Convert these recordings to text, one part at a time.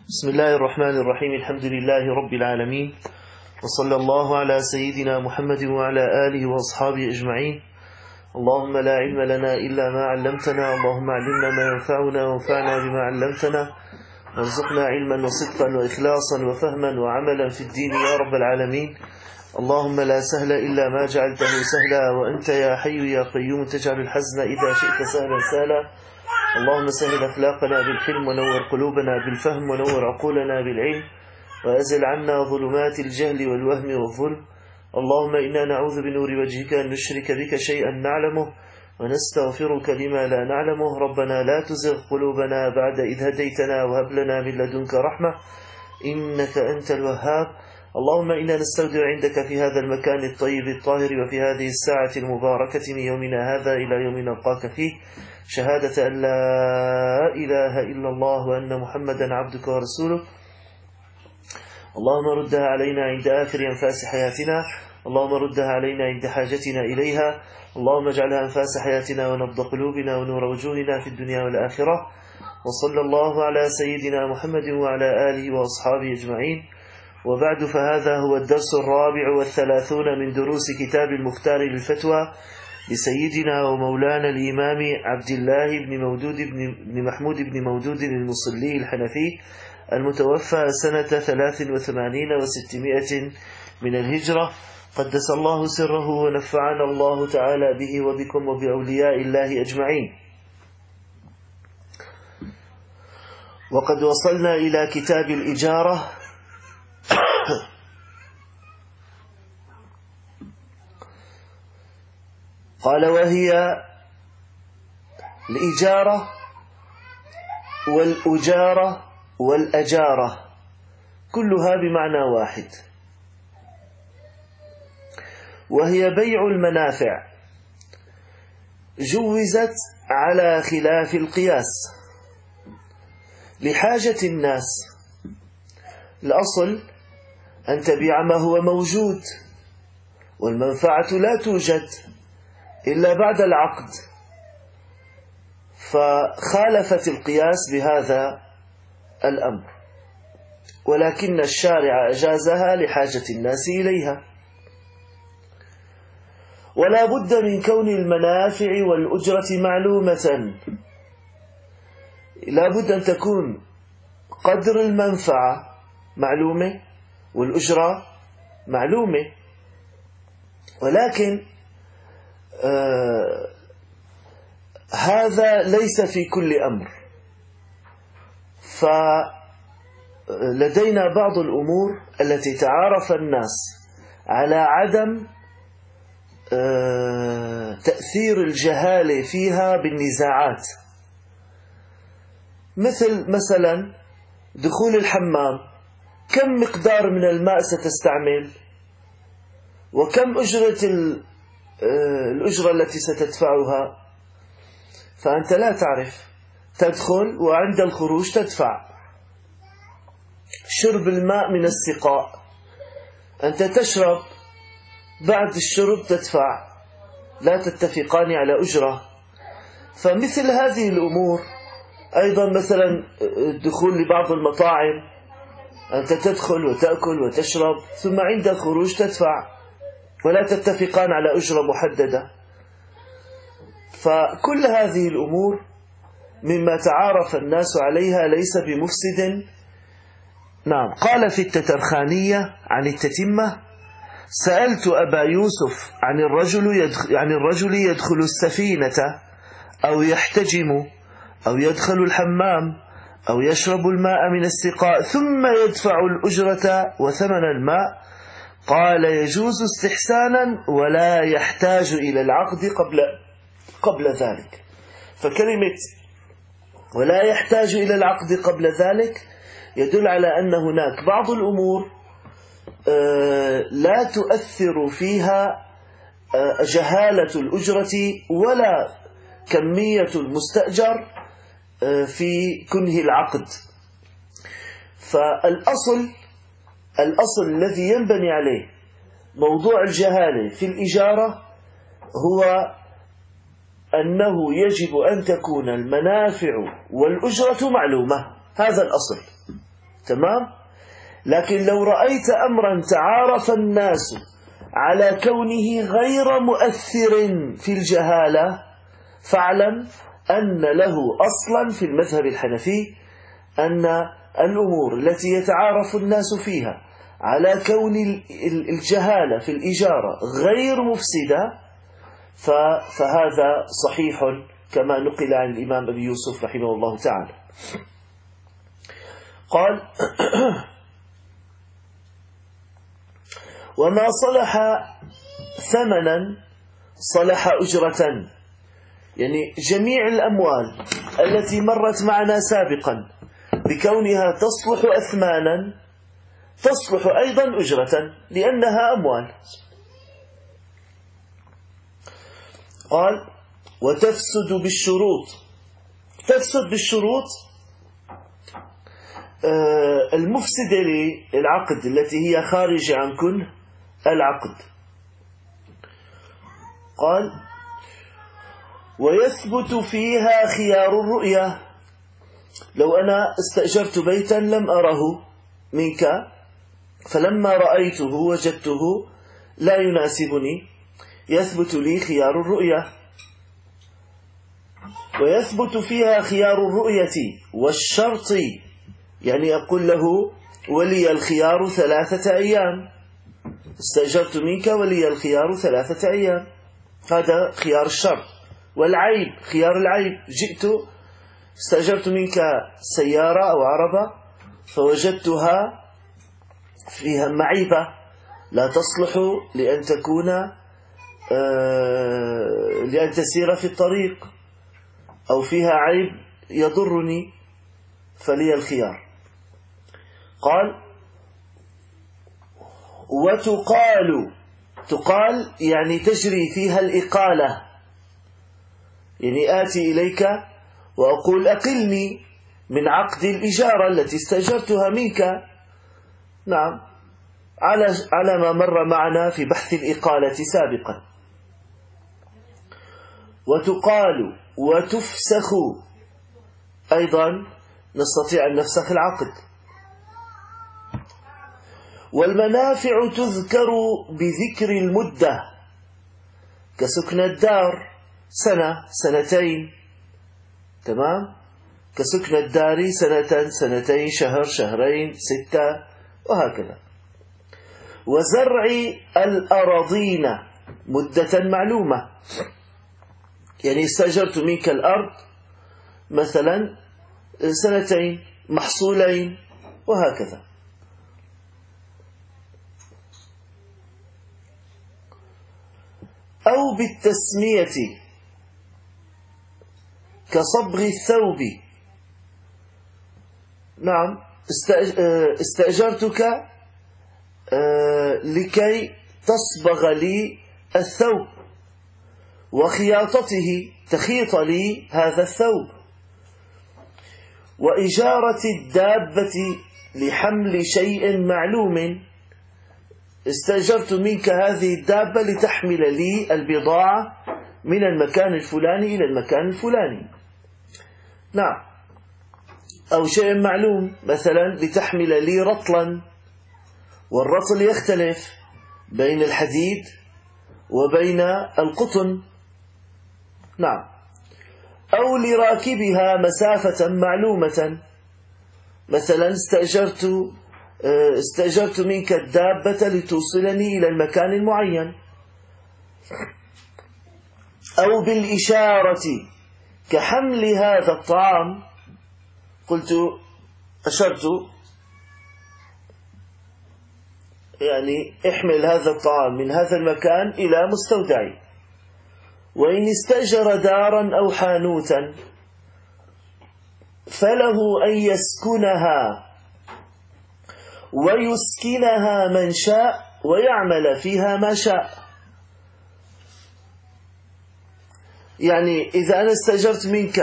بسم الله الرحمن الرحيم. الحمد لله رب العالمين، وصلى الله على سيدنا محمد وعلى آله وأصحابه أجمعين. اللهم لا علم لنا إلا ما علمتنا، اللهم علمنا ما ينفعنا وانفعنا بما علمتنا، وارزقنا علما وصدقا وإخلاصا وفهما وعملا في الدين يا رب العالمين. اللهم لا سهل إلا ما جعلته سهلا، وأنت يا حي يا قيوم تجعل الحزن إذا شئت سهلا سهلا. اللهم سهل أخلاقنا بالحلم، ونور قلوبنا بالفهم، ونور عقولنا بالعلم، وأزل عنا ظلمات الجهل والوهم والظلم. اللهم إنا نعوذ بنور وجهك أن نشرك بك شيئا نعلمه، ونستغفرك لما لا نعلمه. ربنا لا تزغ قلوبنا بعد إذ هديتنا، وهب لنا من لدنك رحمة إنك أنت الوهاب. اللهم إنا نستودع عندك في هذا المكان الطيب الطاهر، وفي هذه الساعة المباركة من يومنا هذا إلى يوم نلقاك فيه، شهادة أن لا إله إلا الله وأن محمدا عبدك ورسولك. اللهم ردها علينا عند آخر أنفاس حياتنا، اللهم ردها علينا عند حاجتنا إليها، اللهم اجعلها أنفاس حياتنا ونبض قلوبنا ونور وجوهنا في الدنيا والآخرة. وصلى الله على سيدنا محمد وعلى آله وأصحابه أجمعين. وبعد، فهذا هو الدرس 34 من دروس كتاب المختار للفتوى لسيدنا ومولانا الإمام عبد الله بن محمود بن مودود المصلي الحنفي، المتوفى سنة 83 و600 من الهجرة، قدس الله سره ونفعنا الله تعالى به وبكم وبأولياء الله أجمعين. وقد وصلنا إلى كتاب الإجارة. قال: وهي الإجارة والأجارة والأجارة كلها بمعنى واحد، وهي بيع المنافع جوزت على خلاف القياس لحاجة الناس. الأصل أن تبيع ما هو موجود، والمنفعة لا توجد إلا بعد العقد، فخالفت القياس بهذا الأمر، ولكن الشارع أجازها لحاجة الناس إليها. ولا بد من كون المنافع والأجرة معلومة، لا بد أن تكون قدر المنفعة معلومة والأجرة معلومة، ولكن هذا ليس في كل أمر. فلدينا بعض الأمور التي تعارف الناس على عدم تأثير الجهالة فيها بالنزاعات، مثلا دخول الحمام، كم مقدار من الماء ستستعمل، وكم الأجرة التي ستدفعها، فأنت لا تعرف، تدخل وعند الخروج تدفع. شرب الماء من السقاء، أنت تشرب، بعد الشرب تدفع، لا تتفقان على أجرة. فمثل هذه الأمور أيضا، مثلا الدخول لبعض المطاعم، أنت تدخل وتأكل وتشرب، ثم عند الخروج تدفع، ولا تتفقان على أجرة محددة. فكل هذه الأمور مما تعارف الناس عليها ليس بمفسد. نعم. قال في التترخانية عن التتمة: سألت أبا يوسف عن الرجل يدخل السفينة أو يحتجم أو يدخل الحمام أو يشرب الماء من السقاء ثم يدفع الأجرة وثمن الماء. قال: يجوز استحسانا ولا يحتاج إلى العقد قبل ذلك. فكلمة ولا يحتاج إلى العقد قبل ذلك يدل على أن هناك بعض الأمور لا تؤثر فيها جهالة الأجرة ولا كمية المستأجر في كنه العقد. فالأصل الذي ينبني عليه موضوع الجهالة في الإجارة هو أنه يجب أن تكون المنافع والأجرة معلومة. هذا الأصل. تمام. لكن لو رأيت أمرا تعارف الناس على كونه غير مؤثر في الجهالة، فاعلم أن له أصلا في المذهب الحنفي، أن الأمور التي يتعارف الناس فيها على كون الجهالة في الإجارة غير مفسدة فهذا صحيح كما نقل عن الإمام أبي يوسف رحمه الله تعالى. قال: وما صلح ثمنا صلح أجرة، يعني جميع الأموال التي مرت معنا سابقا بكونها تصلح أثمانا تصلح أيضا أجرة لأنها أموال. قال: وتفسد بالشروط. تفسد بالشروط المفسدة للعقد التي هي خارجة عن كل العقد. قال: ويثبت فيها خيار الرؤية. لو أنا استأجرت بيتا لم أره منك، فلما رأيته وجدته لا يناسبني، يثبت لي خيار الرؤية. ويثبت فيها خيار الرؤية والشرط، يعني أقول له ولي الخيار 3 أيام، استأجرت منك ولي الخيار 3 أيام، هذا خيار الشرط. والعيب خيار العيب، جئت استأجرت منك سيارة أو عربة فوجدتها فيها معيبة لا تصلح لأن تكون لأن تسير في الطريق، أو فيها عيب يضرني، فلي الخيار. قال: تقال يعني تجري فيها الإقالة، يعني آتي إليك وأقول أقلني من عقد الإجارة التي استأجرتها منك. نعم، على ما مر معنا في بحث الإقالة سابقا. وتقال وتفسخ، أيضا نستطيع أن نفسخ العقد. والمنافع تذكر بذكر المدة، كسكن الدار 1 2، تمام، كسكن الدار 1 2 2 شهر 2 6 وهكذا. وزرع الأراضين مدة معلومة، يعني استأجرت منك الأرض مثلا 2 محصولين وهكذا. أو بالتسمية كصبغ الثوب. نعم، استأجرتك لكي تصبغ لي الثوب، وخياطته تخيط لي هذا الثوب. وإجارة الدابة لحمل شيء معلوم، استأجرت منك هذه الدابة لتحمل لي البضاعة من المكان الفلاني إلى المكان الفلاني. نعم، أو شيء معلوم، مثلا لتحمل لي رطلا، والرطل يختلف بين الحديد وبين القطن. نعم، أو لراكبها مسافة معلومة، مثلا استأجرت منك الدابة لتوصلني إلى المكان المعين. أو بالإشارة كحمل هذا الطعام، قلت أشرت يعني احمل هذا الطعام من هذا المكان إلى مستودعي. وإن استأجر دارا أو حانوتا فله أن يسكنها ويسكنها من شاء ويعمل فيها ما شاء. يعني إذا أنا استأجرت منك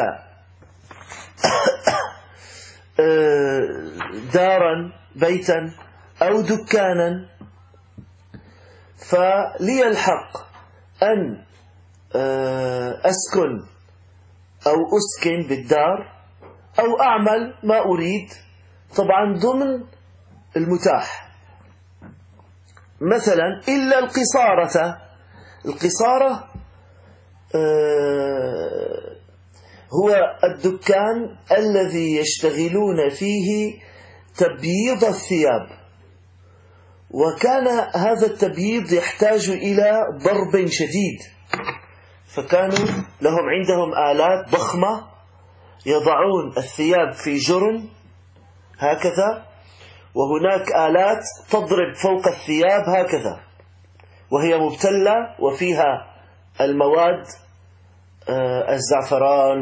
دارا بيتا أو دكانا، فلي الحق أن أسكن أو أسكن بالدار أو أعمل ما أريد طبعا ضمن المتاح. مثلا إلا القصارة. القصارة هو الدكان الذي يشتغلون فيه تبييض الثياب، وكان هذا التبييض يحتاج إلى ضرب شديد، فكانوا لهم عندهم آلات ضخمة يضعون الثياب في جرن هكذا، وهناك آلات تضرب فوق الثياب هكذا وهي مبتلة وفيها المواد الزعفران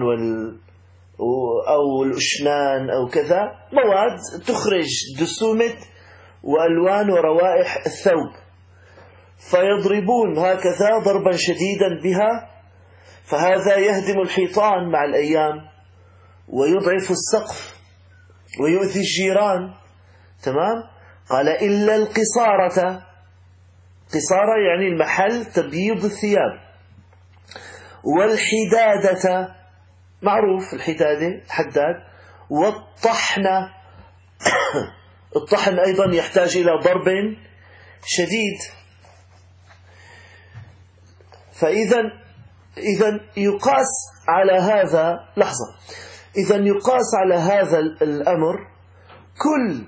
أو الأشنان أو كذا، مواد تخرج دسومة وألوان وروائح الثوب، فيضربون هكذا ضربا شديدا بها، فهذا يهدم الحيطان مع الأيام ويضعف السقف ويؤذي الجيران. تمام. قال إلا القصارة. قصارة يعني المحل تبييض الثياب. والحدادة، معروف الحدادة حداد. والطحن الطحن أيضا يحتاج إلى ضرب شديد. فإذا يقاس على هذا، لحظة، إذا يقاس على هذا الأمر كل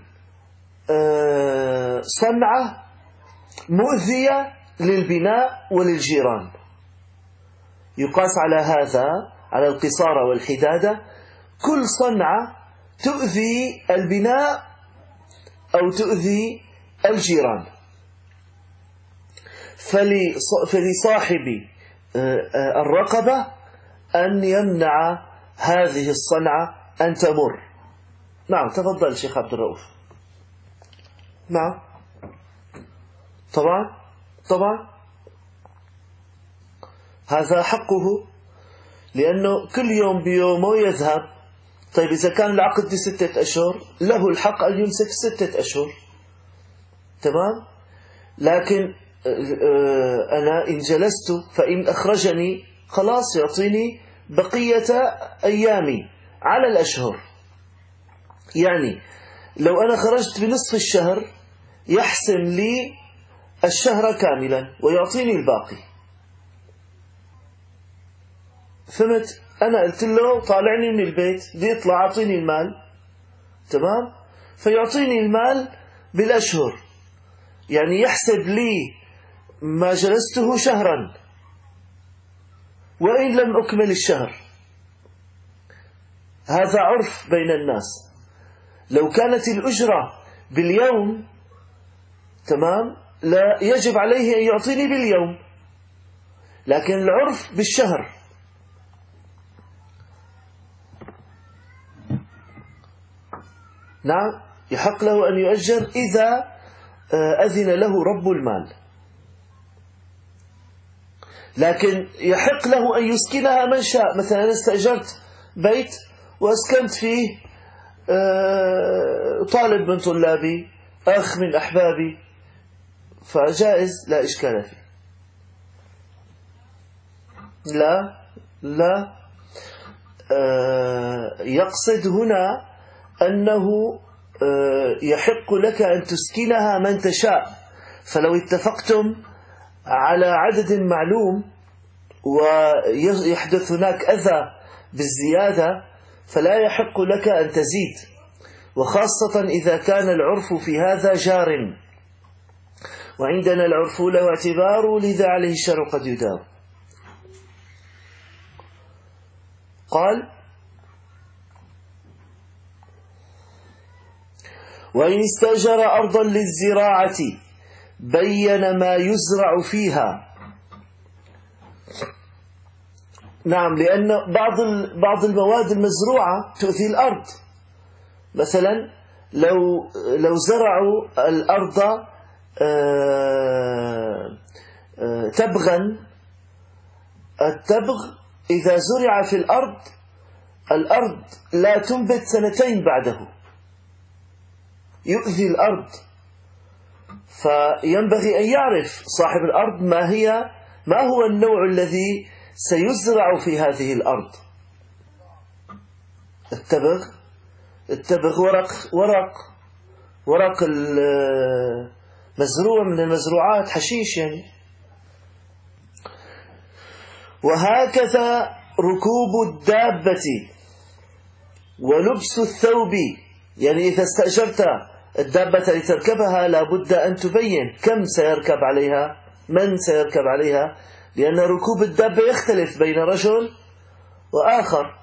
صنعة مؤذية للبناء وللجيران. يقاس على هذا، على القصارة والحدادة، كل صنعة تؤذي البناء أو تؤذي الجيران. فلصاحب الرقبة أن يمنع هذه الصنعة أن تمر. نعم، تفضل شيخ عبد الرؤوف. نعم، طبعا هذا حقه، لأنه كل يوم بيومه يذهب. طيب إذا كان العقد ل6 أشهر له الحق أن يمسك 6 أشهر. تمام. لكن أنا إن جلست فإن أخرجني خلاص يعطيني بقية أيامي على الأشهر. يعني لو أنا خرجت بنصف الشهر يحسم لي الشهر كاملا ويعطيني الباقي. فهمت؟ أنا قلت له طالعني من البيت، بدي يطلع أعطيني المال. تمام. فيعطيني المال بالأشهر، يعني يحسب لي ما جلسته شهرا وإن لم أكمل الشهر. هذا عرف بين الناس. لو كانت الأجرة باليوم، تمام، لا يجب عليه أن يعطيني باليوم، لكن العرف بالشهر. نعم، يحق له أن يؤجر إذا أذن له رب المال، لكن يحق له أن يسكنها من شاء. مثلا أنا استأجرت بيت وأسكنت فيه طالب من طلابي، أخ من أحبابي، فجائز، لا إشكال فيه. لا يقصد هنا أنه يحق لك أن تسكنها من تشاء. فلو اتفقتم على عدد معلوم ويحدث هناك أذى بالزيادة فلا يحق لك أن تزيد، وخاصة إذا كان العرف في هذا جار، وعندنا العرف له اعتبار، لذا عليه الشرع قد يدار. قال: وإن استأجر أرضا للزراعة بين ما يزرع فيها. نعم، لأن بعض المواد المزروعة تؤذي الأرض. مثلا لو زرعوا الأرض تبغا، التبغ إذا زرع في الأرض لا تنبت 2 بعده، يؤذي الأرض. فينبغي أن يعرف صاحب الأرض ما هو النوع الذي سيزرع في هذه الأرض. التبغ التبغ ورق مزروع من المزروعات، حشيش يعني. وهكذا ركوب الدابة ولبس الثوب، يعني إذا استأجرت الدابة لتركبها لابد أن تبين كم سيركب عليها، من سيركب عليها، لأن ركوب الدابة يختلف بين رجل وآخر،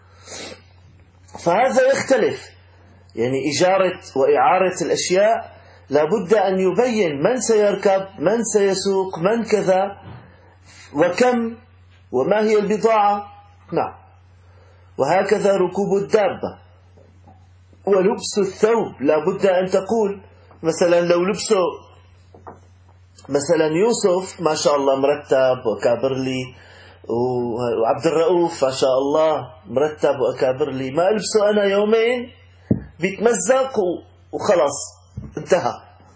فهذا يختلف. يعني إجارة وإعارة الأشياء لابد أن يبين من سيركب، من سيسوق، من كذا، وكم، وما هي البضاعة. نعم. وهكذا ركوب الدابة ولبس الثوب، لابد أن تقول مثلا لو لبسه مثلا يوسف ما شاء الله مرتب وكابرلي، وعبد الرؤوف ما شاء الله مرتب وكابرلي، ما ألبسه أنا يومين بيتمزق وخلاص انتهى.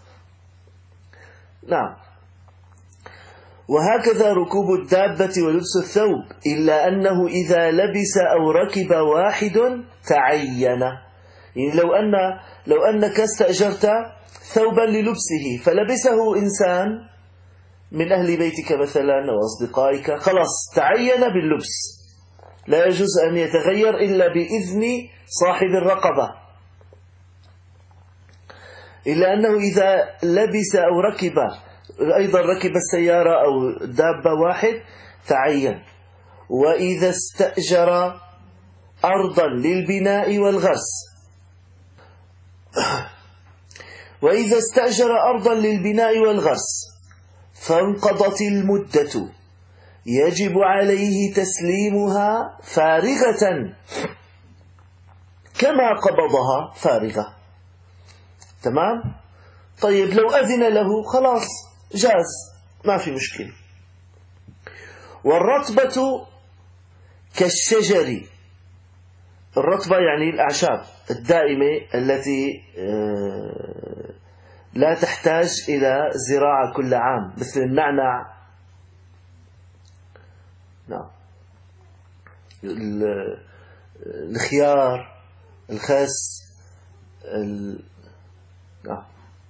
نعم. وهكذا ركوب الدابة ولبس الثوب، إلا أنه إذا لبس أو ركب واحد تعين. يعني لو أنك استأجرت ثوبا للبسه فلبسه إنسان من أهل بيتك مثلا أو أصدقائك، خلاص تعين باللبس، لا يجوز أن يتغير إلا بإذن صاحب الرقبة. إلا أنه إذا لبس أو ركب أيضا ركب السيارة أو دابة واحد تعين. وإذا استأجر أرضا للبناء والغرس، وإذا استأجر أرضا للبناء والغرس فانقضت المدة يجب عليه تسليمها فارغة كما قبضها فارغة. تمام؟ طيب لو أذن له خلاص جاز، ما في مشكلة. والرطبة كالشجر، الرطبة يعني الأعشاب الدائمة التي لا تحتاج إلى زراعة كل عام، مثل النعنع. نعم. الخيار، الخس، نعم.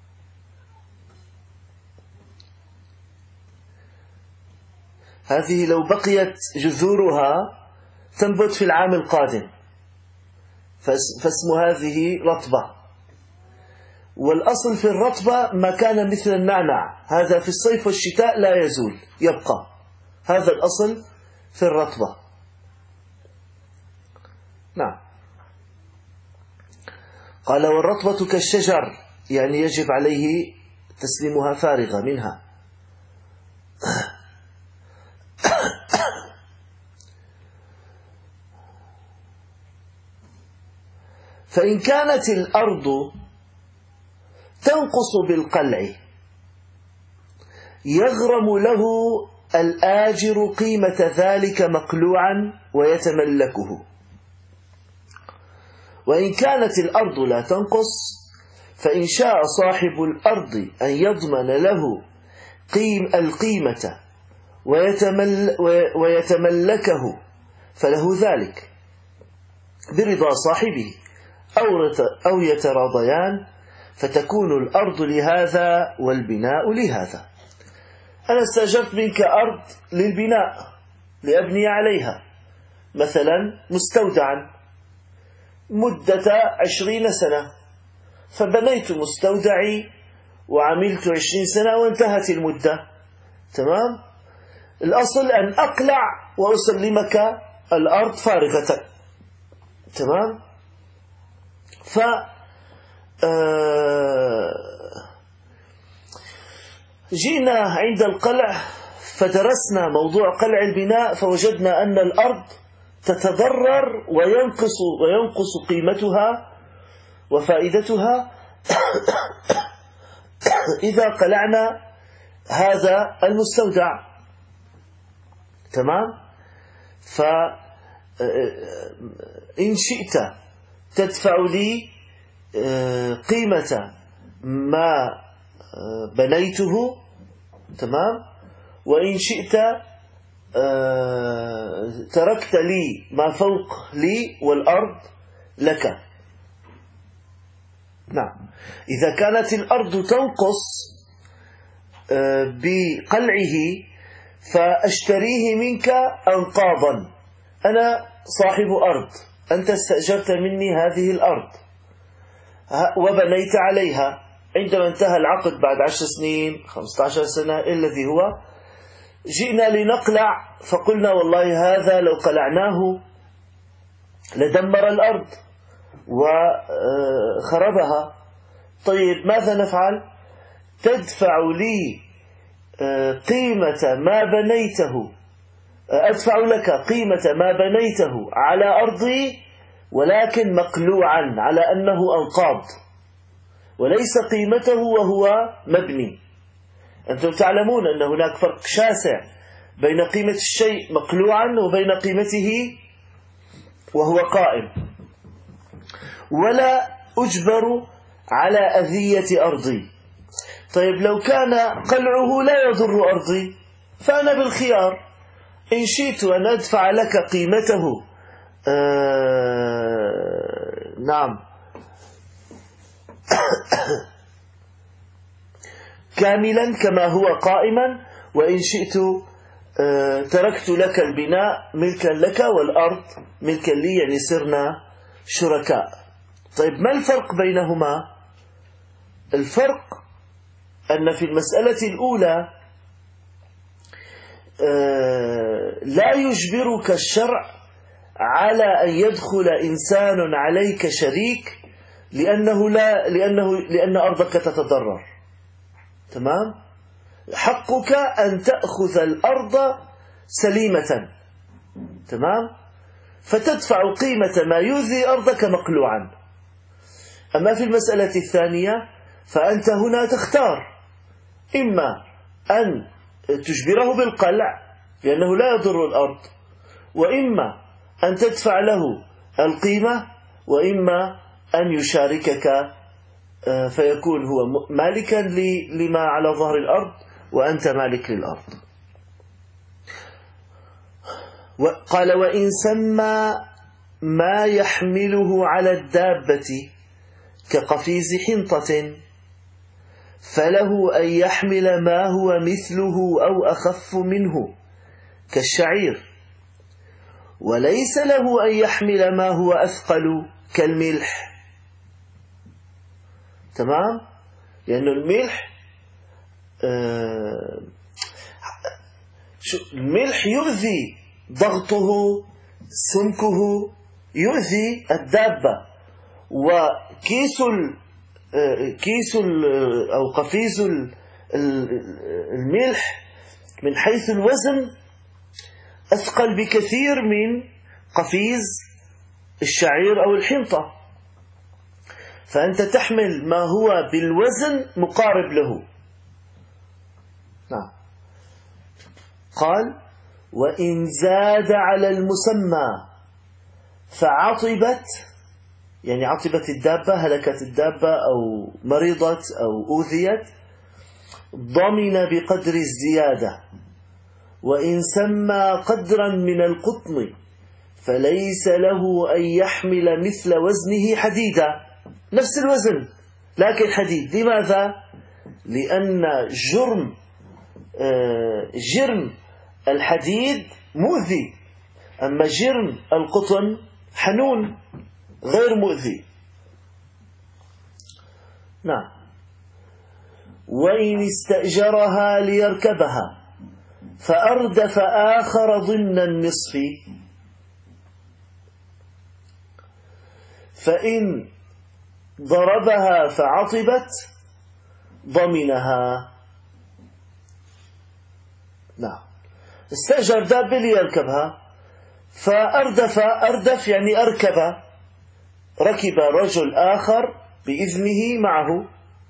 هذه لو بقيت جذورها تنبت في العام القادم، فاسم هذه رطبة. والأصل في الرطبة ما كان مثل النعنع، هذا في الصيف والشتاء لا يزول يبقى، هذا الأصل في الرطبة. نعم. قال والرطبة كالشجر، يعني يجب عليه تسليمها فارغة منها. فإن كانت الأرض تنقص بالقلع يغرم له الآجر قيمة ذلك مقلوعا ويتملكه. وإن كانت الأرض لا تنقص فإن شاء صاحب الأرض أن يضمن له القيمة ويتملكه فله ذلك برضا صاحبه أو يتراضيان، فتكون الأرض لهذا والبناء لهذا. أنا استأجرت منك أرض للبناء لأبني عليها مثلا مستودعا مدة 20 سنة، فبنيت مستودعي وعملت 20 سنة وانتهت المدة. تمام؟ الأصل أن أقلع وأسلمك الأرض فارغة. تمام؟ جئنا عند القلع فدرسنا موضوع قلع البناء، فوجدنا أن الأرض تتضرر وينقص قيمتها وفائدتها إذا قلعنا هذا المستودع. تمام؟ فإن شئت تدفع لي قيمة ما بنيته، تمام، وإن شئت تركت لي ما فوق لي والأرض لك. نعم. إذا كانت الأرض تنقص بقلعه فأشتريه منك أنقاضا، أنا صاحب أرض، أنت استأجرت مني هذه الأرض وبنيت عليها، عندما انتهى العقد بعد 10 سنين 15 سنة الذي هو، جئنا لنقلع فقلنا والله هذا لو قلعناه لدمر الأرض وخربها. طيب ماذا نفعل؟ تدفع لي قيمة ما بنيته، أدفع لك قيمة ما بنيته على أرضي ولكن مقلوعا على أنه أنقاض وليس قيمته وهو مبني. أنتم تعلمون أن هناك فرق شاسع بين قيمة الشيء مقلوعا وبين قيمته وهو قائم. ولا أجبر على أذية أرضي. طيب لو كان قلعه لا يضر أرضي فأنا بالخيار، إن شئت أن أدفع لك قيمته نعم كاملا كما هو قائما، وإن شئت تركت لك البناء ملكا لك والأرض ملكا لي، يعني صرنا شركاء. طيب ما الفرق بينهما؟ الفرق أن في المسألة الأولى لا يجبرك الشرع على أن يدخل إنسان عليك شريك لأن أرضك تتضرر. تمام؟ حقك أن تأخذ الأرض سليمة، تمام؟ فتدفع قيمة ما يؤذي أرضك مقلوعا. أما في المسألة الثانية فأنت هنا تختار، إما أن تجبره بالقلع لأنه لا يضر الأرض، وإما أن تدفع له القيمة، وإما أن يشاركك فيكون هو مالكا لما على ظهر الأرض وأنت مالك للأرض. قال وإن سمى ما يحمله على الدابة كقفيز حنطة فله أن يحمل ما هو مثله أو أخف منه كالشعير، وليس له أن يحمل ما هو أثقل كالملح. تمام؟ لأن الملح الملح يؤذي، ضغطه سمكه يؤذي الدابة، وكيس أو قفيز الملح من حيث الوزن أثقل بكثير من قفيز الشعير أو الحنطة، فأنت تحمل ما هو بالوزن مقارب له. نعم. قال وإن زاد على المسمى فعطبت، يعني عطبت الدابة، هلكت الدابة أو مرضت أو أوذيت، ضمن بقدر الزيادة. وإن سمى قدرا من القطن فليس له أن يحمل مثل وزنه حديدا، نفس الوزن لكن حديد. لماذا؟ لأن جرم الحديد مؤذي، أما جرم القطن حنون غير مؤذي. نعم. وإن استأجرها ليركبها فأردف آخر ضمن النصف فإن ضربها فعطبت ضمنها. نعم. استأجر دابة ليركبها فأردف يعني ركب رجل آخر بإذنه معه.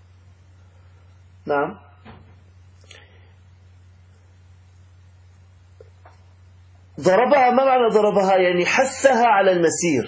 نعم. ضربها، ما معنى ضربها؟ يعني حثها على المسير.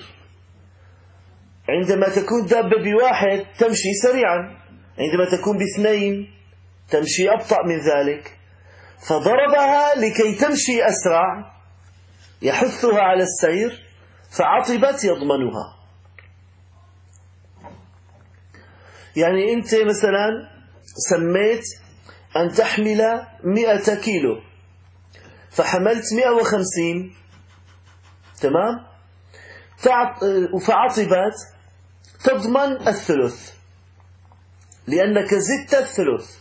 عندما تكون دابة بواحد تمشي سريعا، عندما تكون باثنين تمشي أبطأ من ذلك، فضربها لكي تمشي أسرع، يحثها على السير، فعطبت يضمنها. يعني أنت مثلا سميت أن تحمل 100 كيلو، فحملت 150، تمام، فعطبت تضمن الثلث لأنك زدت الثلث.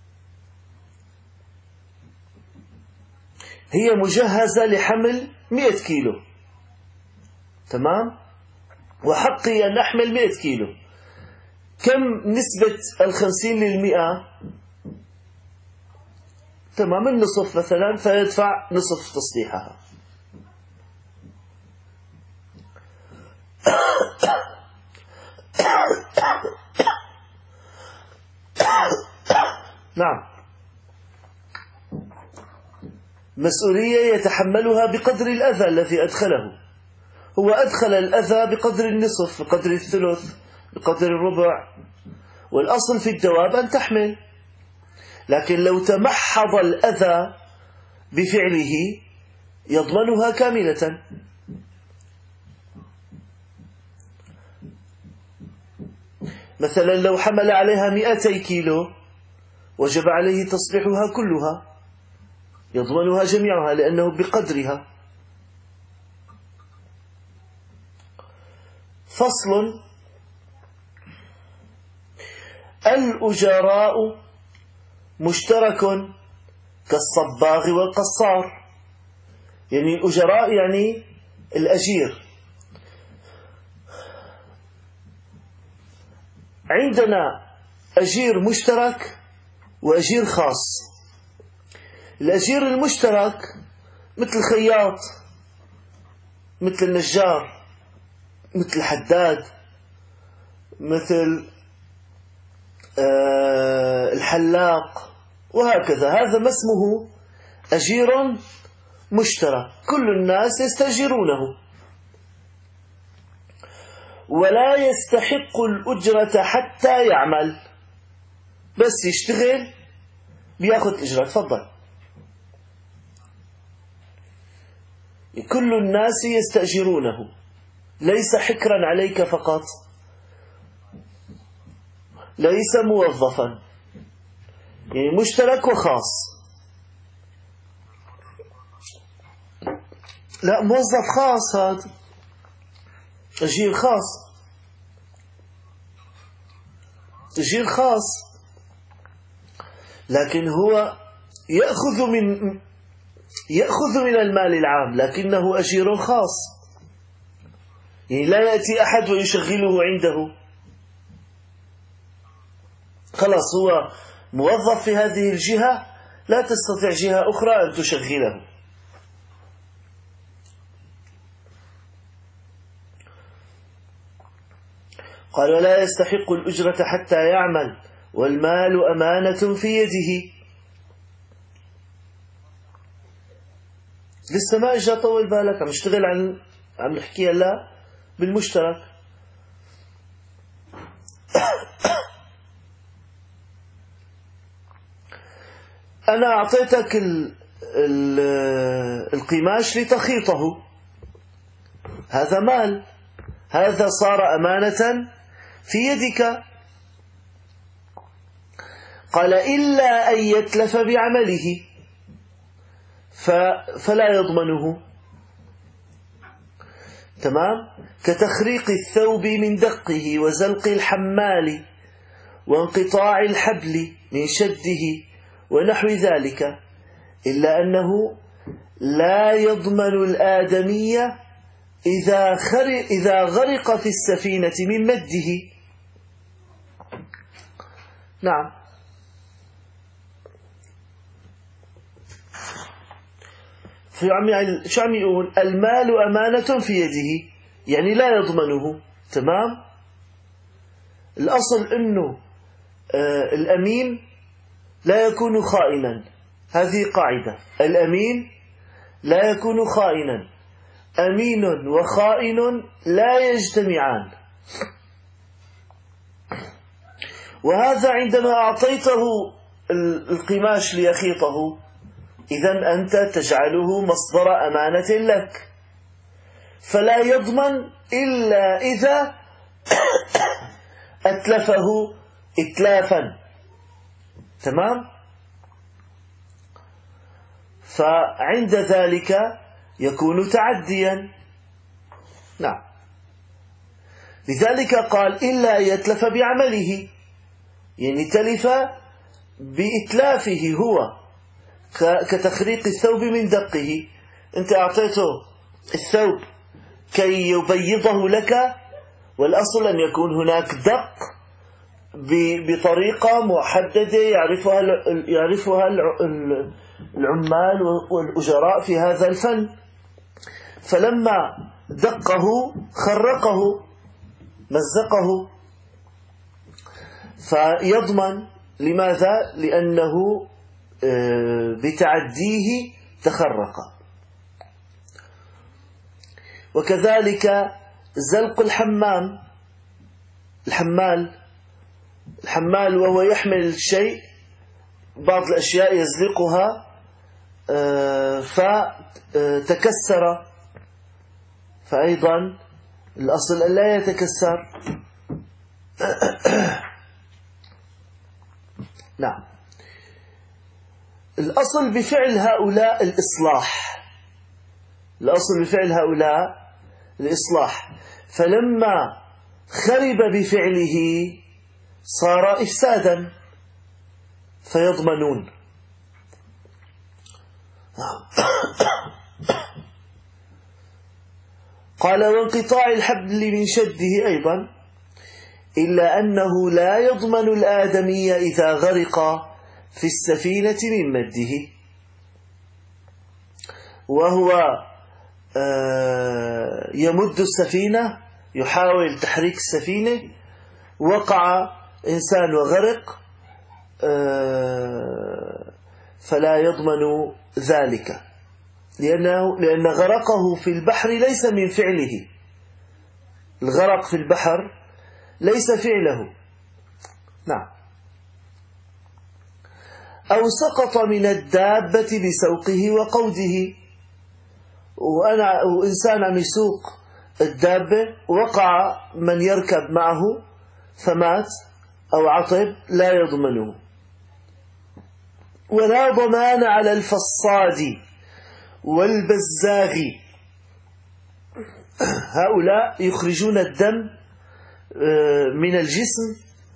هي مجهزة لحمل 100 كيلو، تمام، وحقي أن أحمل 100 كيلو. كم نسبة 50 للمئة؟ تمام، النصف مثلا، فيدفع نصف تصليحها. نعم، مسؤولية يتحملها بقدر الأذى الذي أدخله. هو أدخل الأذى بقدر النصف، بقدر الثلث، بقدر الربع، والأصل في الدواب أن تحمل. لكن لو تمحض الأذى بفعله يضمنها كاملة. مثلا لو حمل عليها 200 كيلو وجب عليه تصليحها كلها، يضمنها جميعها لأنه بقدرها. فصل: الأجراء مشترك كالصباغ والقصار. يعني الأجراء يعني الأجير. عندنا أجير مشترك وأجير خاص. الأجير المشترك مثل الخياط، مثل النجار، مثل الحداد، مثل الحلاق، وهكذا. هذا ما اسمه أجير مشترك، كل الناس يستأجرونه، ولا يستحق الأجرة حتى يعمل. بس يشتغل بياخذ أجرة. تفضل. كل الناس يستأجرونه، ليس حكرا عليك فقط، ليس موظفا، يعني مشترك وخاص. لا، موظف خاص، هذا أجير خاص، أجير خاص، لكن هو يأخذ من المال العام، لكنه أجير خاص. يعني لا يأتي أحد ويشغله عنده، خلاص هو موظف في هذه الجهة، لا تستطيع جهة أخرى أن تشغله. قال: ولا يستحق الأجرة حتى يعمل، والمال أمانة في يده. لسه ما إجا طول بالك، عم اشتغل عم نحكي هلا بالمشترك. أنا أعطيتك القماش لتخيطه، هذا مال، هذا صار أمانة في يدك. قال: إلا أن يتلف بعمله فلا يضمنه. تمام، كتخريق الثوب من دقه، وزلق الحمال، وانقطاع الحبل من شده، ونحو ذلك، إلا أنه لا يضمن الآدمية إذا غرق في السفينة من مده. نعم، شو عم يقول؟ المال أمانة في يده، يعني لا يضمنه. تمام، الأصل أنه الأمين لا يكون خائنا، هذه قاعدة. الأمين لا يكون خائنا، أمين وخائن لا يجتمعان. وهذا عندما أعطيته القماش ليخيطه، إذن أنت تجعله مصدر أمانة لك، فلا يضمن إلا إذا أتلفه إتلافا. تمام؟ فعند ذلك يكون تعديا. نعم. لذلك قال إلا أن يتلف بعمله، يعني تلف بإتلافه هو، كتخريق الثوب من دقه. أنت أعطيته الثوب كي يبيضه لك، والأصل أن يكون هناك دق بطريقة محددة يعرفها العمال والأجراء في هذا الفن. فلما دقه خرقه مزقه، فيضمن. لماذا؟ لأنه بتعديه تخرق. وكذلك زلق الحمال وهو يحمل الشيء، بعض الأشياء يزلقها فتكسر، فأيضا الأصل أن لا يتكسر. نعم. الأصل بفعل هؤلاء الإصلاح، فلما خرب بفعله صار إفسادا فيضمنون. قال وانقطاع الحبل من شده أيضا، إلا أنه لا يضمن الآدمي إذا غرق في السفينة من مده، وهو يمد السفينة، يحاول تحريك السفينة، وقع إنسان وغرق، فلا يضمن ذلك، لأن غرقه في البحر ليس من فعله. الغرق في البحر ليس فعله. نعم. أو سقط من الدابة بسوقه وقوده، وإنسان عم يسوق الدابة، وقع من يركب معه فمات أو عطب، لا يضمنه. ولا ضمان على الفصاد والبزاغ، هؤلاء يخرجون الدم من الجسم.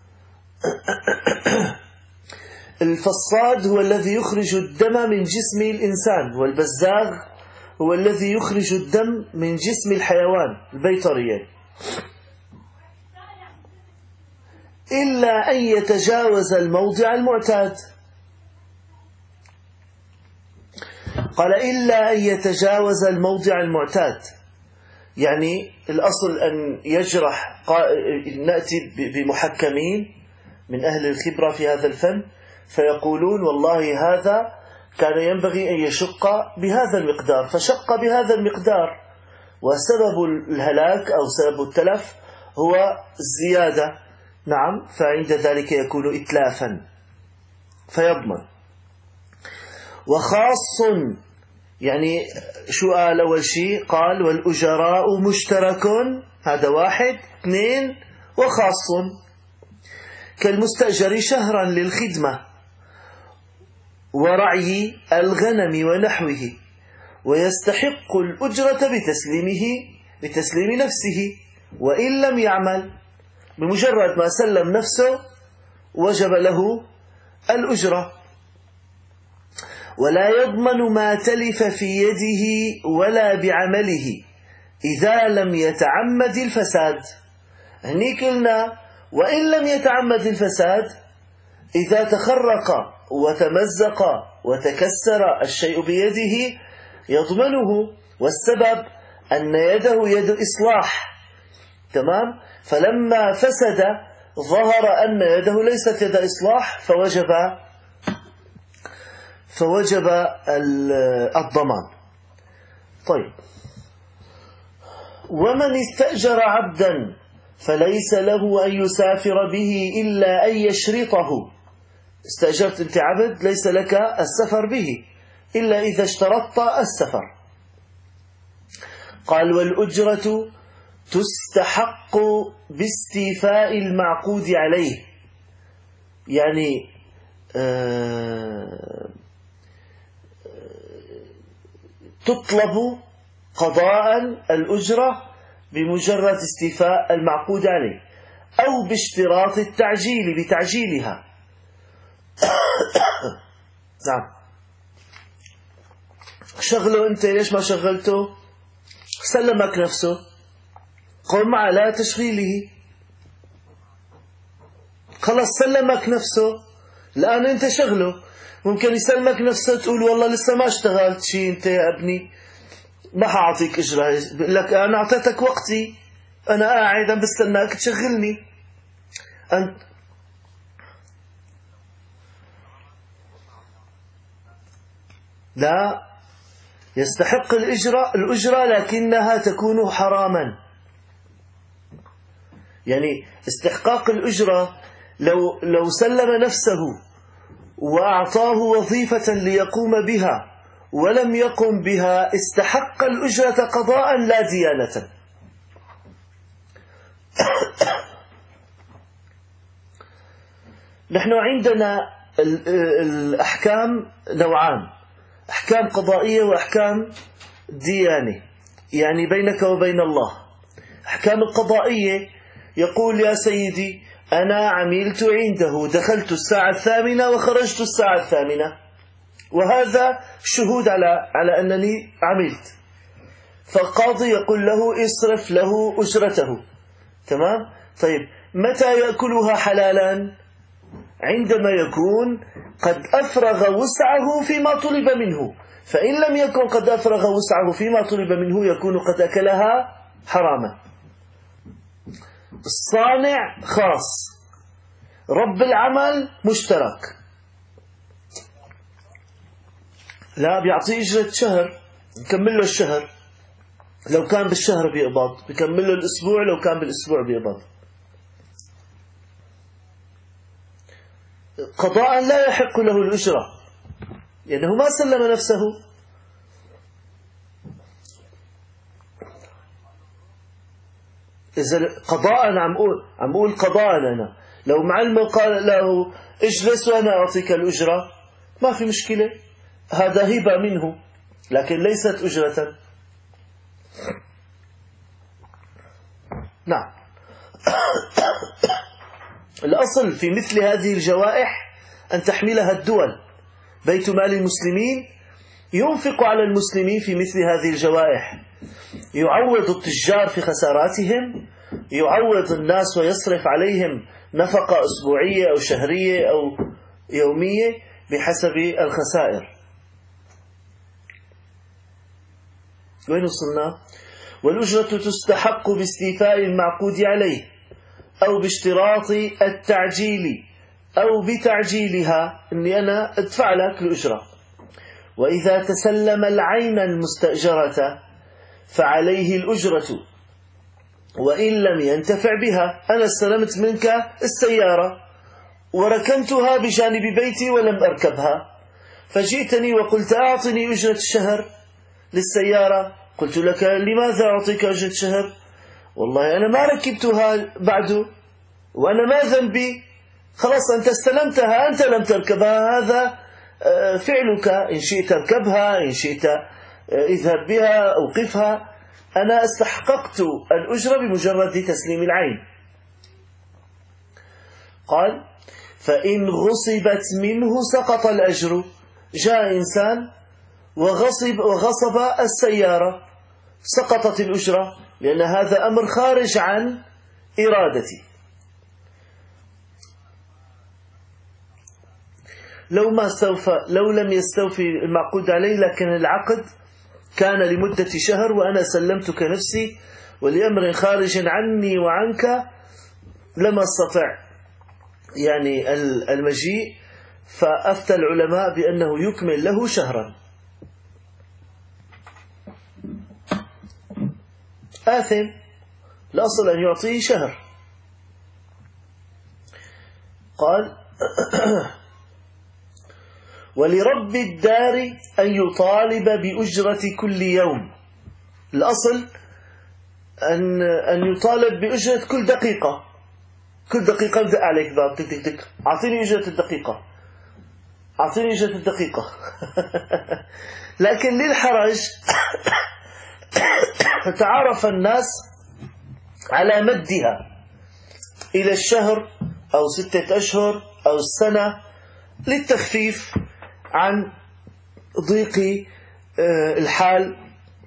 الفصاد هو الذي يخرج الدم من جسم الإنسان، والبزاغ هو الذي يخرج الدم من جسم الحيوان البيطري. إلا أن يتجاوز الموضع المعتاد. قال إلا أن يتجاوز الموضع المعتاد، يعني الأصل أن يجرح. نأتي بمحكمين من أهل الخبرة في هذا الفن فيقولون والله هذا كان ينبغي أن يشق بهذا المقدار، فشق بهذا المقدار، وسبب الهلاك أو سبب التلف هو الزيادة. نعم. فعند ذلك يكون إتلافا فيضمن. وخاص، يعني شو قال أول شيء؟ قال والأجراء مشترك، هذا واحد. اثنين، وخاص كالمستأجر شهرا للخدمة ورعي الغنم ونحوه، ويستحق الأجرة بتسليم نفسه وإن لم يعمل. بمجرد ما سلم نفسه وجب له الأجرة. ولا يضمن ما تلف في يده ولا بعمله إذا لم يتعمد الفساد. هني قلنا وإن لم يتعمد الفساد، إذا تخرق وتمزق وتكسر الشيء بيده يضمنه، والسبب أن يده يد إصلاح. تمام. فلما فسد ظهر أن يده ليست يد إصلاح، فوجب الضمان. طيب. ومن استأجر عبدا فليس له أن يسافر به إلا أن يشرطه. استأجرت أنت عبد، ليس لك السفر به إلا إذا اشترطت السفر. قال والأجرة تستحق باستيفاء المعقود عليه. يعني تطلب قضاء الأجرة بمجرد استيفاء المعقود عليه، أو باشتراط التعجيل بتعجيلها. نعم. شغله أنت، ليش ما شغلته؟ سلمك نفسه، قم على تشغيله. خلص سلمك نفسه، الآن أنت شغله. ممكن يسلمك نفسه تقول والله لسه ما اشتغلت شيء أنت يا ابني، ما حاعطيك إجرة. بقول لك أنا أعطيتك وقتي، أنا قاعد عم بستناك تشغلني. أنت لا يستحق الأجرة لكنها تكون حراما. يعني استحقاق الأجرة لو سلم نفسه وأعطاه وظيفة ليقوم بها ولم يقم بها استحق الأجرة قضاء لا ديانة. نحن عندنا الأحكام نوعان: أحكام قضائية وأحكام ديانة، يعني بينك وبين الله. أحكام القضائية يقول يا سيدي أنا عملت عنده، دخلت الساعة 8 وخرجت الساعة 8، وهذا شهود على أنني عملت. فالقاضي يقول له اصرف له أجرته. تمام؟ طيب متى يأكلها حلالا؟ عندما يكون قد أفرغ وسعه فيما طلب منه. فإن لم يكن قد أفرغ وسعه فيما طلب منه يكون قد أكلها حراما. الصانع خاص، رب العمل مشترك. لا بيعطيه إجرة شهر، يكمل له الشهر لو كان بالشهر بيقبض، بيكمل له الأسبوع لو كان بالأسبوع بيقبض. قضاء لا يحق له الأجرة لأنه ما سلم نفسه. إذا قضاء عم أقول قضاء أنا، لو معلم قال له اجلس وأنا أعطيك الأجرة ما في مشكلة، هذا هبة منه لكن ليست أجرة. نعم. الأصل في مثل هذه الجوائح أن تحملها الدول. بيت مال المسلمين ينفق على المسلمين في مثل هذه الجوائح، يعوض التجار في خساراتهم، يعوض الناس ويصرف عليهم نفقة أسبوعية أو شهرية أو يومية بحسب الخسائر. وين وصلنا؟ والأجرة تستحق باستيفاء المعقود عليه أو باشتراط التعجيل أو بتعجيلها، أني أنا أدفع لك الأجرة. وإذا تسلم العين المستأجرة فعليه الأجرة وإن لم ينتفع بها. أنا استلمت منك السيارة وركنتها بجانب بيتي ولم أركبها، فجئتني وقلت أعطني أجرة الشهر للسيارة. قلت لك لماذا أعطيك أجرة شهر؟ والله أنا ما ركبتها بعد وأنا ما ذنبي. خلاص أنت استلمتها، أنت لم تركبها، هذا فعلك. إن شئت اركبها، إن شئت اذهب بها، أوقفها. أنا استحققت الأجرة بمجرد تسليم العين. قال فإن غصبت منه سقط الأجر. جاء إنسان وغصب السيارة، سقطت الأجرة لأن هذا أمر خارج عن إرادتي. لو لم يستوفي المعقود عليه، لكن العقد كان لمدة شهر وأنا سلمتك نفسي ولأمر خارج عني وعنك، لم أستطع يعني المجيء، فأفتى العلماء بأنه يكمل له شهرا. آثم، الأصل أن يعطيه شهر. قال ولرب الدار أن يطالب بأجرة كل يوم. الأصل أن يطالب بأجرة كل دقيقة. كل دقيقة بدق عليك باب، تك تك تك، أعطيني أجرة الدقيقة، أعطيني أجرة الدقيقة. لكن للحرج تعارف الناس على مدها إلى الشهر أو 6 أشهر أو السنة للتخفيف عن ضيق الحال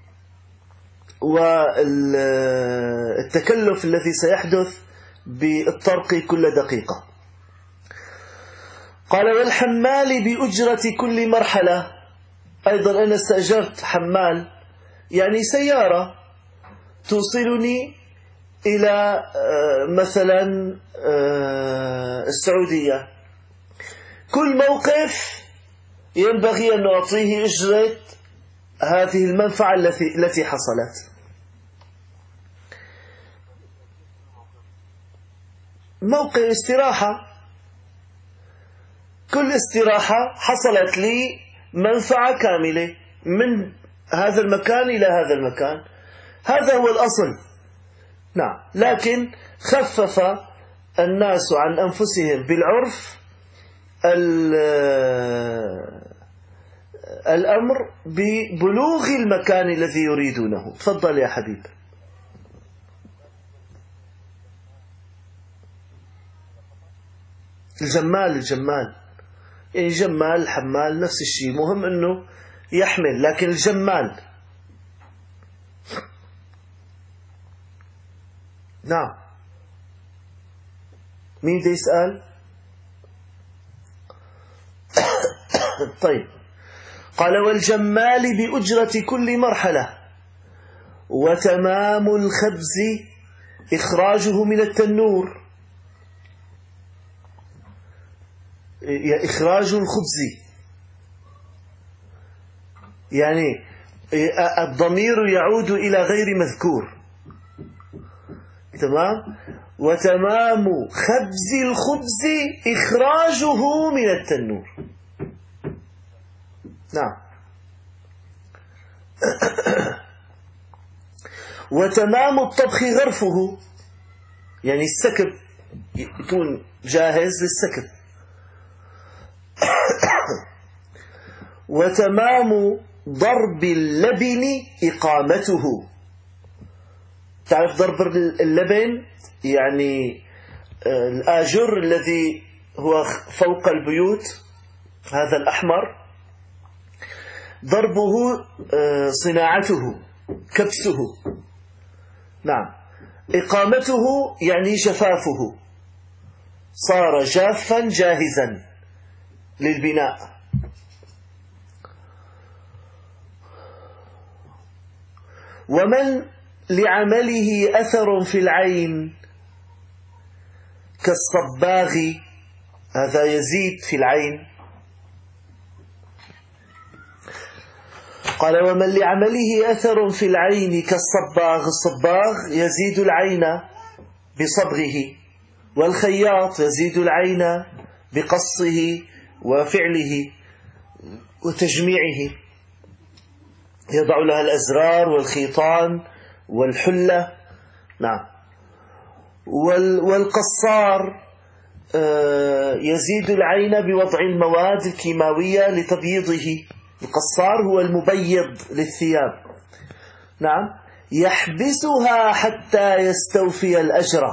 والتكلف الذي سيحدث بالطرق كل دقيقة. قال والحمال بأجرة كل مرحلة. أيضا أنا استأجرت حمال، يعني سيارة توصلني إلى مثلا السعودية. كل موقف ينبغي أن نعطيه أجرة هذه المنفعة التي حصلت. موقع استراحة، كل استراحة حصلت لي منفعة كاملة من هذا المكان إلى هذا المكان، هذا هو الأصل. نعم، لكن خفف الناس عن أنفسهم بالعرف الأمر ببلوغ المكان الذي يريدونه. تفضل يا حبيب. الجمال يعني جمال حمال نفس الشيء، مهم أنه يحمل، لكن الجمال. نعم، مين بده يسأل؟ طيب، قال والجمال بأجرة كل مرحلة، وتمام الخبز إخراجه من التنور. إخراج الخبز يعني الضمير يعود إلى غير مذكور، تمام. وتمام خبز الخبز إخراجه من التنور. نعم. وتمام الطبخ غرفه، يعني السكب يكون جاهز للسكب. وتمام ضرب اللبن إقامته. تعرف ضرب اللبن يعني الآجر الذي هو فوق البيوت، هذا الأحمر، ضربه صناعته كبسه. نعم. إقامته يعني جفافه، صار جافا جاهزا للبناء. ومن لعمله أثر في العين كالصباغ، هذا يزيد في العين. قال ومن لعمله أثر في العين كالصباغ، الصباغ يزيد العين بصبغه، والخياط يزيد العين بقصه وفعله وتجميعه، يضع لها الأزرار والخيطان والحلة. نعم. والقصار يزيد العين بوضع المواد الكيماوية لتبييضه. القصار هو المبيض للثياب. نعم. يحبسها حتى يستوفي الأجر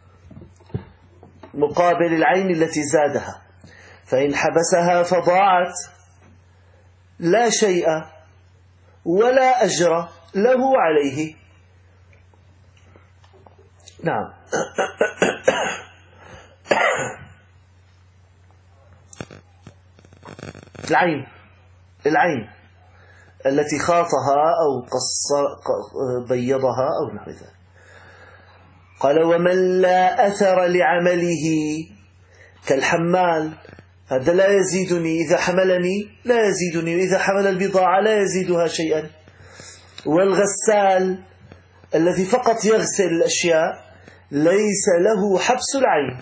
مقابل العين التي زادها، فإن حبسها فضاعت لا شيء ولا أجر له عليه. نعم. العين التي خاطها أو بيضها أو نحو ذلك. قال ومن لا أثر لعمله كالحمال، هذا لا يزيدني، إذا حملني لا يزيدني، وإذا حمل البضاعة لا يزيدها شيئا. والغسال الذي فقط يغسل الأشياء ليس له حبس العين.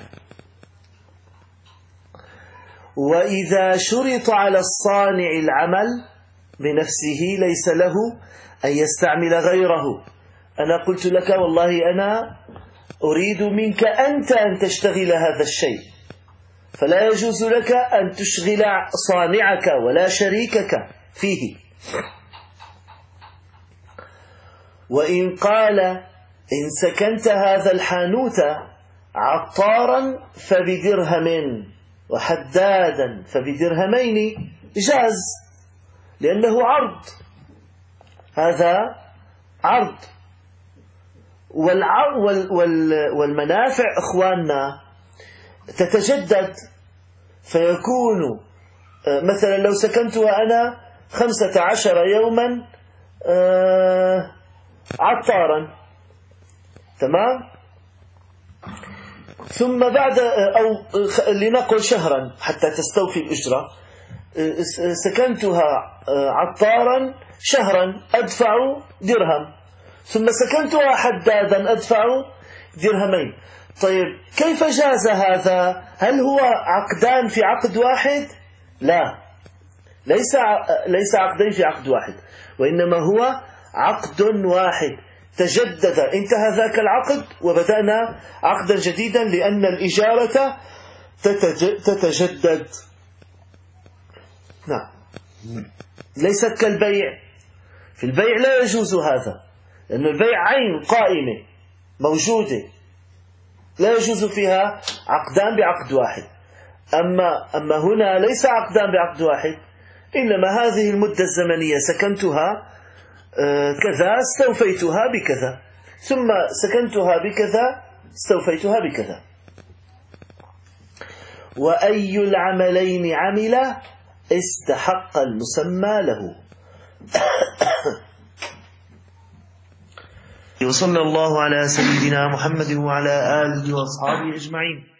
وإذا شرط على الصانع العمل بنفسه ليس له أن يستعمل غيره. أنا قلت لك والله أنا أريد منك أنت أن تشتغل هذا الشيء، فلا يجوز لك أن تشغل صانعك ولا شريكك فيه. وإن قال إن سكنت هذا الحانوت عطارا فبدرهم وحدادا فبدرهمين جاز، لأنه عرض، هذا عرض. والمنافع إخواننا تتجدد، فيكون مثلا لو سكنتها أنا 15 يوما عطارا، تمام، ثم بعد أو لنقل شهرا حتى تستوفي الأجرة، سكنتها عطارا شهرا أدفع درهم، ثم سكنتها حدادا أدفع درهمين. طيب كيف جاز هذا؟ هل هو عقدان في عقد واحد؟ لا، ليس عقدين في عقد واحد، وإنما هو عقد واحد تجدد، انتهى ذاك العقد وبدأنا عقدا جديدا، لأن الإجارة تتجدد. نعم، ليست كالبيع. في البيع لا يجوز هذا، لأن البيع عين قائمة موجودة، لا يجوز فيها عقدان بعقد واحد. أما هنا ليس عقدان بعقد واحد، إنما هذه المدة الزمنية سكنتها كذا استوفيتها بكذا، ثم سكنتها بكذا استوفيتها بكذا. وأي العملين عمل استحق المسمى له. وصلى الله على سيدنا محمد وعلى آله وأصحابه أجمعين.